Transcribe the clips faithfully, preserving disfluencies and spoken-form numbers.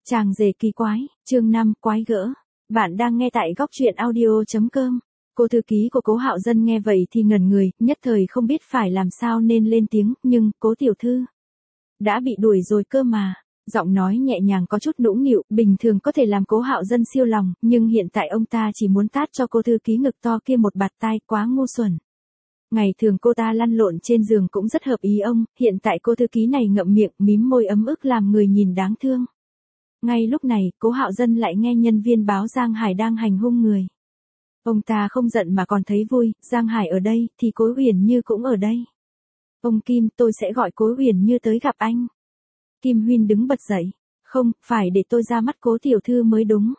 Chàng rể kỳ quái, chương năm, quái gỡ. Bạn đang nghe tại góc truyện audio chấm com. Cô thư ký của Cố Hạo Dân nghe vậy thì ngẩn người, nhất thời không biết phải làm sao nên lên tiếng, nhưng, Cố tiểu thư. Đã bị đuổi rồi cơ mà. Giọng nói nhẹ nhàng có chút nũng nịu, bình thường có thể làm Cố Hạo Dân siêu lòng, nhưng hiện tại ông ta chỉ muốn tát cho cô thư ký ngực to kia một bạt tai, quá ngu xuẩn. Ngày thường cô ta lăn lộn trên giường cũng rất hợp ý ông, hiện tại cô thư ký này ngậm miệng, mím môi ấm ức làm người nhìn đáng thương. Ngay lúc này, Cố Hạo Dân lại nghe nhân viên báo Giang Hải đang hành hung người. Ông ta không giận mà còn thấy vui, Giang Hải ở đây, thì Cố Huyền Như cũng ở đây. Ông Kim, tôi sẽ gọi Cố Huyền Như tới gặp anh. Kim Huyên đứng bật dậy. Không, phải để tôi ra mắt Cố tiểu thư mới đúng.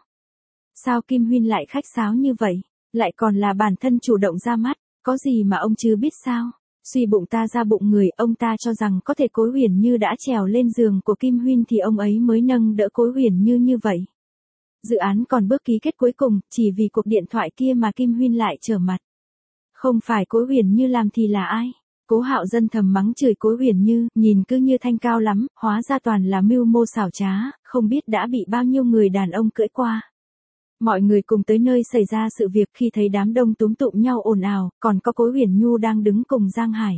Sao Kim Huyên lại khách sáo như vậy? Lại còn là bản thân chủ động ra mắt, có gì mà ông chưa biết sao? Suy bụng ta ra bụng người, ông ta cho rằng có thể Cố Huyền Như đã trèo lên giường của Kim Huyên thì ông ấy mới nâng đỡ Cố Huyền Như như vậy. Dự án còn bước ký kết cuối cùng, chỉ vì cuộc điện thoại kia mà Kim Huyên lại trở mặt. Không phải Cố Huyền Như làm thì là ai? Cố Hạo Dân thầm mắng chửi Cố Huyền Như, nhìn cứ như thanh cao lắm, hóa ra toàn là mưu mô xảo trá, không biết đã bị bao nhiêu người đàn ông cưỡi qua. Mọi người cùng tới nơi xảy ra sự việc khi thấy đám đông túm tụm nhau ồn ào, còn có Cố Huyền Nhu đang đứng cùng Giang Hải.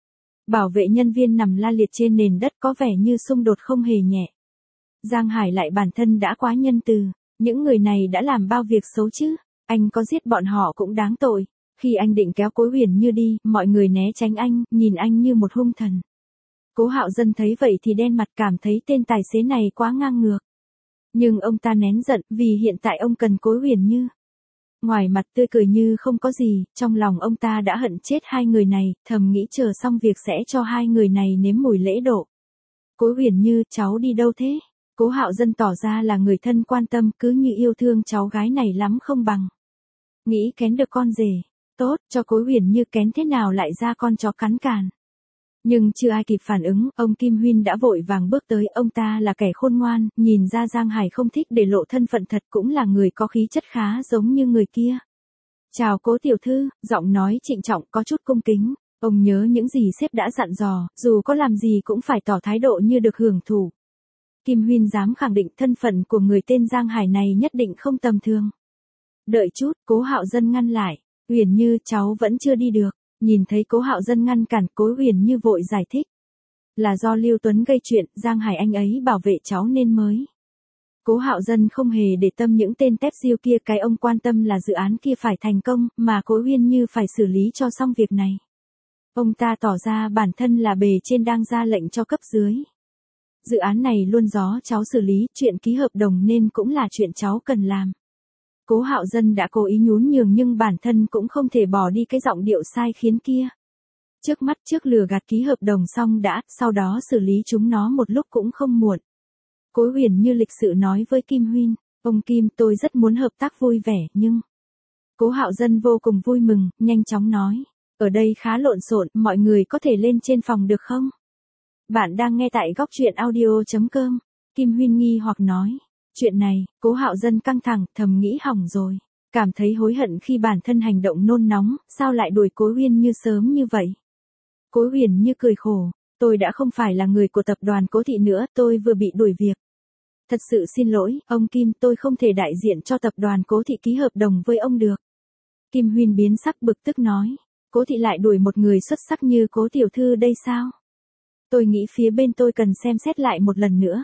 Bảo vệ nhân viên nằm la liệt trên nền đất có vẻ như xung đột không hề nhẹ. Giang Hải lại bản thân đã quá nhân từ, những người này đã làm bao việc xấu chứ, anh có giết bọn họ cũng đáng tội. Khi anh định kéo Cố Huyền Như đi, mọi người né tránh anh, nhìn anh như một hung thần. Cố Hạo Dân thấy vậy thì đen mặt, cảm thấy tên tài xế này quá ngang ngược. Nhưng ông ta nén giận, vì hiện tại ông cần Cố Huyền Như. Ngoài mặt tươi cười như không có gì, trong lòng ông ta đã hận chết hai người này, thầm nghĩ chờ xong việc sẽ cho hai người này nếm mùi lễ độ. Cố Huyền Như, cháu đi đâu thế? Cố Hạo Dân tỏ ra là người thân quan tâm, cứ như yêu thương cháu gái này lắm không bằng. Nghĩ kén được con rể. Tốt, cho Cố Huyền Như kén thế nào lại ra con chó cắn càn. Nhưng chưa ai kịp phản ứng, ông Kim Huyên đã vội vàng bước tới, ông ta là kẻ khôn ngoan, nhìn ra Giang Hải không thích để lộ thân phận thật, cũng là người có khí chất khá giống như người kia. Chào Cố tiểu thư, giọng nói trịnh trọng có chút cung kính, ông nhớ những gì sếp đã dặn dò, dù có làm gì cũng phải tỏ thái độ như được hưởng thụ. Kim Huyên dám khẳng định thân phận của người tên Giang Hải này nhất định không tầm thường. Đợi chút, Cố Hạo Dân ngăn lại. Huyền Như, cháu vẫn chưa đi được. Nhìn thấy Cố Hạo Dân ngăn cản, Cố Huyền Như vội giải thích. Là do Lưu Tuấn gây chuyện, Giang Hải anh ấy bảo vệ cháu nên mới. Cố Hạo Dân không hề để tâm những tên tép diêu kia, cái ông quan tâm là dự án kia phải thành công, mà Cố Huyền Như phải xử lý cho xong việc này. Ông ta tỏ ra bản thân là bề trên đang ra lệnh cho cấp dưới. Dự án này luôn gió cháu xử lý, chuyện ký hợp đồng nên cũng là chuyện cháu cần làm. Cố Hạo Dân đã cố ý nhún nhường nhưng bản thân cũng không thể bỏ đi cái giọng điệu sai khiến kia. Trước mắt trước lừa gạt ký hợp đồng xong đã, sau đó xử lý chúng nó một lúc cũng không muộn. Cố Huyền Như lịch sự nói với Kim Huyên, ông Kim, tôi rất muốn hợp tác vui vẻ, nhưng... Cố Hạo Dân vô cùng vui mừng, nhanh chóng nói, ở đây khá lộn xộn, mọi người có thể lên trên phòng được không? Bạn đang nghe tại góc truyện audio chấm com. Kim Huyên nghi hoặc nói. Chuyện này, Cố Hạo Dân căng thẳng, thầm nghĩ hỏng rồi. Cảm thấy hối hận khi bản thân hành động nôn nóng, sao lại đuổi Cố Huyền Như sớm như vậy. Cố Huyền Như cười khổ, tôi đã không phải là người của tập đoàn Cố Thị nữa, tôi vừa bị đuổi việc. Thật sự xin lỗi, ông Kim, tôi không thể đại diện cho tập đoàn Cố Thị ký hợp đồng với ông được. Kim Huyên biến sắc bực tức nói, Cố Thị lại đuổi một người xuất sắc như Cố tiểu thư đây sao? Tôi nghĩ phía bên tôi cần xem xét lại một lần nữa.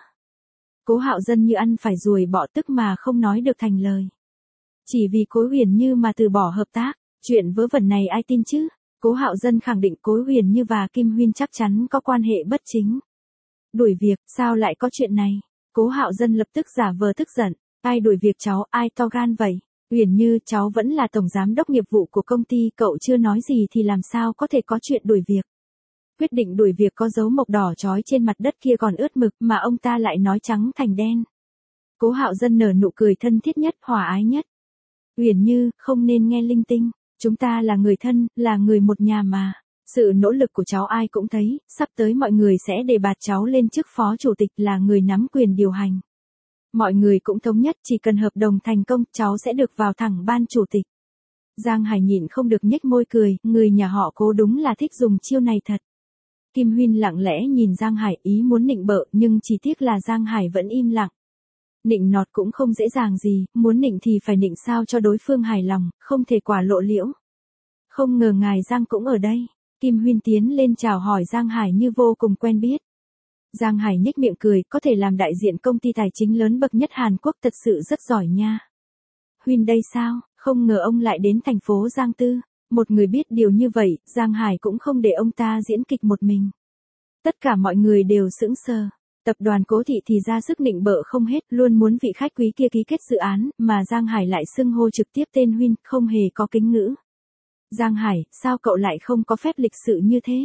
Cố Hạo Dân như ăn phải ruồi bọ tức mà không nói được thành lời. Chỉ vì Cố Huyền Như mà từ bỏ hợp tác, chuyện vớ vẩn này ai tin chứ? Cố Hạo Dân khẳng định Cố Huyền Như và Kim Huyên chắc chắn có quan hệ bất chính. Đuổi việc, sao lại có chuyện này? Cố Hạo Dân lập tức giả vờ tức giận, ai đuổi việc cháu, ai to gan vậy? Huyền Như, cháu vẫn là tổng giám đốc nghiệp vụ của công ty, cậu chưa nói gì thì làm sao có thể có chuyện đuổi việc? Quyết định đuổi việc có dấu mộc đỏ trói trên mặt đất kia còn ướt mực mà ông ta lại nói trắng thành đen. Cố Hạo Dân nở nụ cười thân thiết nhất, hòa ái nhất. Huyền Như, không nên nghe linh tinh, chúng ta là người thân, là người một nhà mà. Sự nỗ lực của cháu ai cũng thấy, sắp tới mọi người sẽ đề bạt cháu lên chức phó chủ tịch, là người nắm quyền điều hành. Mọi người cũng thống nhất chỉ cần hợp đồng thành công, cháu sẽ được vào thẳng ban chủ tịch. Giang Hải nhịn không được nhếch môi cười, người nhà họ Cố đúng là thích dùng chiêu này thật. Kim Huyên lặng lẽ nhìn Giang Hải, ý muốn nịnh bợ nhưng chỉ tiếc là Giang Hải vẫn im lặng. Nịnh nọt cũng không dễ dàng gì, muốn nịnh thì phải nịnh sao cho đối phương hài lòng, không thể quả lộ liễu. Không ngờ ngài Giang cũng ở đây. Kim Huyên tiến lên chào hỏi Giang Hải như vô cùng quen biết. Giang Hải nhếch miệng cười, có thể làm đại diện công ty tài chính lớn bậc nhất Hàn Quốc thật sự rất giỏi nha. Huyên đây sao, không ngờ ông lại đến thành phố Giang Tư. Một người biết điều như vậy, Giang Hải cũng không để ông ta diễn kịch một mình. Tất cả mọi người đều sững sờ. Tập đoàn Cố Thị thì ra sức nịnh bợ không hết, luôn muốn vị khách quý kia ký kết dự án, mà Giang Hải lại xưng hô trực tiếp tên Huyên, không hề có kính ngữ. Giang Hải, sao cậu lại không có phép lịch sự như thế?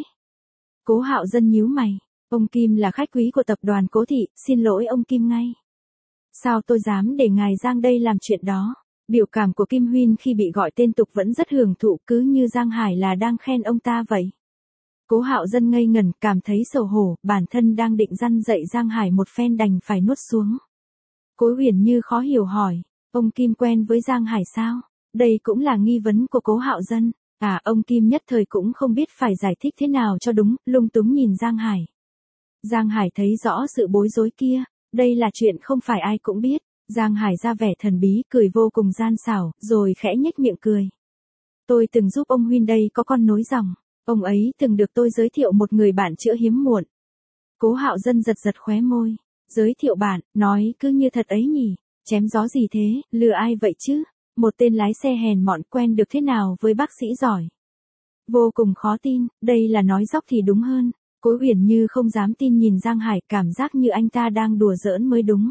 Cố Hạo Dân nhíu mày. Ông Kim là khách quý của tập đoàn Cố Thị, xin lỗi ông Kim ngay. Sao tôi dám để ngài Giang đây làm chuyện đó? Biểu cảm của Kim Huyên khi bị gọi tên tục vẫn rất hưởng thụ, cứ như Giang Hải là đang khen ông ta vậy. Cố Hạo Dân ngây ngẩn, cảm thấy xấu hổ, bản thân đang định răn dạy Giang Hải một phen đành phải nuốt xuống. Cố Huyền Như khó hiểu hỏi, ông Kim quen với Giang Hải sao? Đây cũng là nghi vấn của Cố Hạo Dân. À, ông Kim nhất thời cũng không biết phải giải thích thế nào cho đúng, lung túng nhìn Giang Hải. Giang Hải thấy rõ sự bối rối kia, đây là chuyện không phải ai cũng biết. Giang Hải ra vẻ thần bí, cười vô cùng gian xảo, rồi khẽ nhếch miệng cười. Tôi từng giúp ông Huyên đây có con nối dòng, ông ấy từng được tôi giới thiệu một người bạn chữa hiếm muộn. Cố Hạo Dân giật giật khóe môi, giới thiệu bạn, nói cứ như thật ấy nhỉ, chém gió gì thế, lừa ai vậy chứ, một tên lái xe hèn mọn quen được thế nào với bác sĩ giỏi. Vô cùng khó tin, đây là nói dóc thì đúng hơn. Cố Huyền Như không dám tin nhìn Giang Hải, cảm giác như anh ta đang đùa giỡn mới đúng.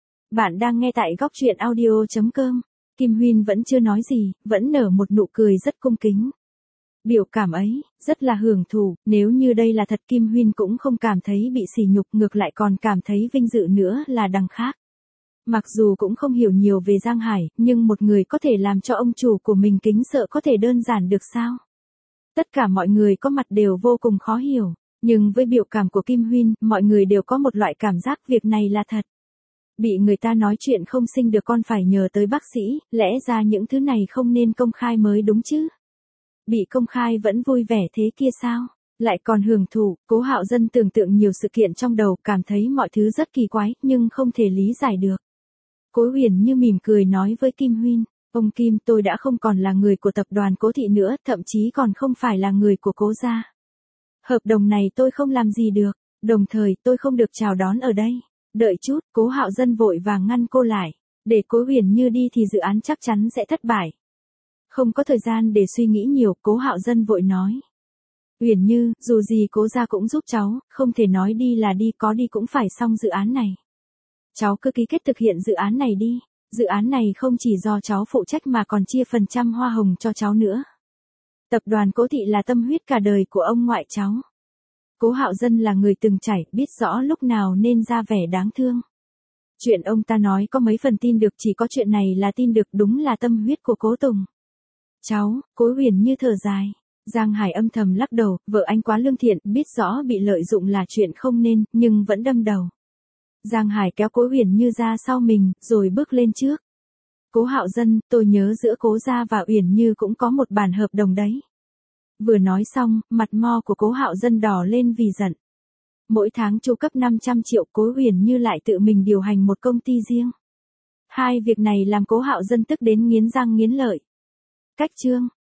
Bạn đang nghe tại góc truyện audio chấm com. Kim Huyên vẫn chưa nói gì, vẫn nở một nụ cười rất cung kính. Biểu cảm ấy, rất là hưởng thụ, nếu như đây là thật Kim Huyên cũng không cảm thấy bị sỉ nhục, ngược lại còn cảm thấy vinh dự nữa là đằng khác. Mặc dù cũng không hiểu nhiều về Giang Hải, nhưng một người có thể làm cho ông chủ của mình kính sợ có thể đơn giản được sao? Tất cả mọi người có mặt đều vô cùng khó hiểu, nhưng với biểu cảm của Kim Huyên, mọi người đều có một loại cảm giác việc này là thật. Bị người ta nói chuyện không sinh được con phải nhờ tới bác sĩ, lẽ ra những thứ này không nên công khai mới đúng chứ. Bị công khai vẫn vui vẻ thế kia sao? Lại còn hưởng thụ. Cố Hạo Dân tưởng tượng nhiều sự kiện trong đầu, cảm thấy mọi thứ rất kỳ quái, nhưng không thể lý giải được. Cố Huyền Như mỉm cười nói với Kim Huyên, ông Kim, tôi đã không còn là người của tập đoàn Cố Thị nữa, thậm chí còn không phải là người của Cố gia. Hợp đồng này tôi không làm gì được, đồng thời tôi không được chào đón ở đây. Đợi chút, Cố Hạo Dân vội vàng ngăn cô lại, để Cố Huyền Như đi thì dự án chắc chắn sẽ thất bại. Không có thời gian để suy nghĩ nhiều, Cố Hạo Dân vội nói. Huyền Như, dù gì Cố gia cũng giúp cháu, không thể nói đi là đi, có đi cũng phải xong dự án này. Cháu cứ ký kết thực hiện dự án này đi, dự án này không chỉ do cháu phụ trách mà còn chia phần trăm hoa hồng cho cháu nữa. Tập đoàn Cố Thị là tâm huyết cả đời của ông ngoại cháu. Cố Hạo Dân là người từng trải, biết rõ lúc nào nên ra vẻ đáng thương. Chuyện ông ta nói có mấy phần tin được, chỉ có chuyện này là tin được, đúng là tâm huyết của Cố Tùng. Cháu, Cố Huyền Như thở dài. Giang Hải âm thầm lắc đầu, vợ anh quá lương thiện, biết rõ bị lợi dụng là chuyện không nên, nhưng vẫn đâm đầu. Giang Hải kéo Cố Huyền Như ra sau mình, rồi bước lên trước. Cố Hạo Dân, tôi nhớ giữa Cố gia và Uyển Như cũng có một bản hợp đồng đấy. Vừa nói xong, mặt mo của Cố Hạo Dân đỏ lên vì giận. Mỗi tháng chu cấp năm trăm triệu, Cố Huyền Như lại tự mình điều hành một công ty riêng. Hai việc này làm Cố Hạo Dân tức đến nghiến răng nghiến lợi. Cách chương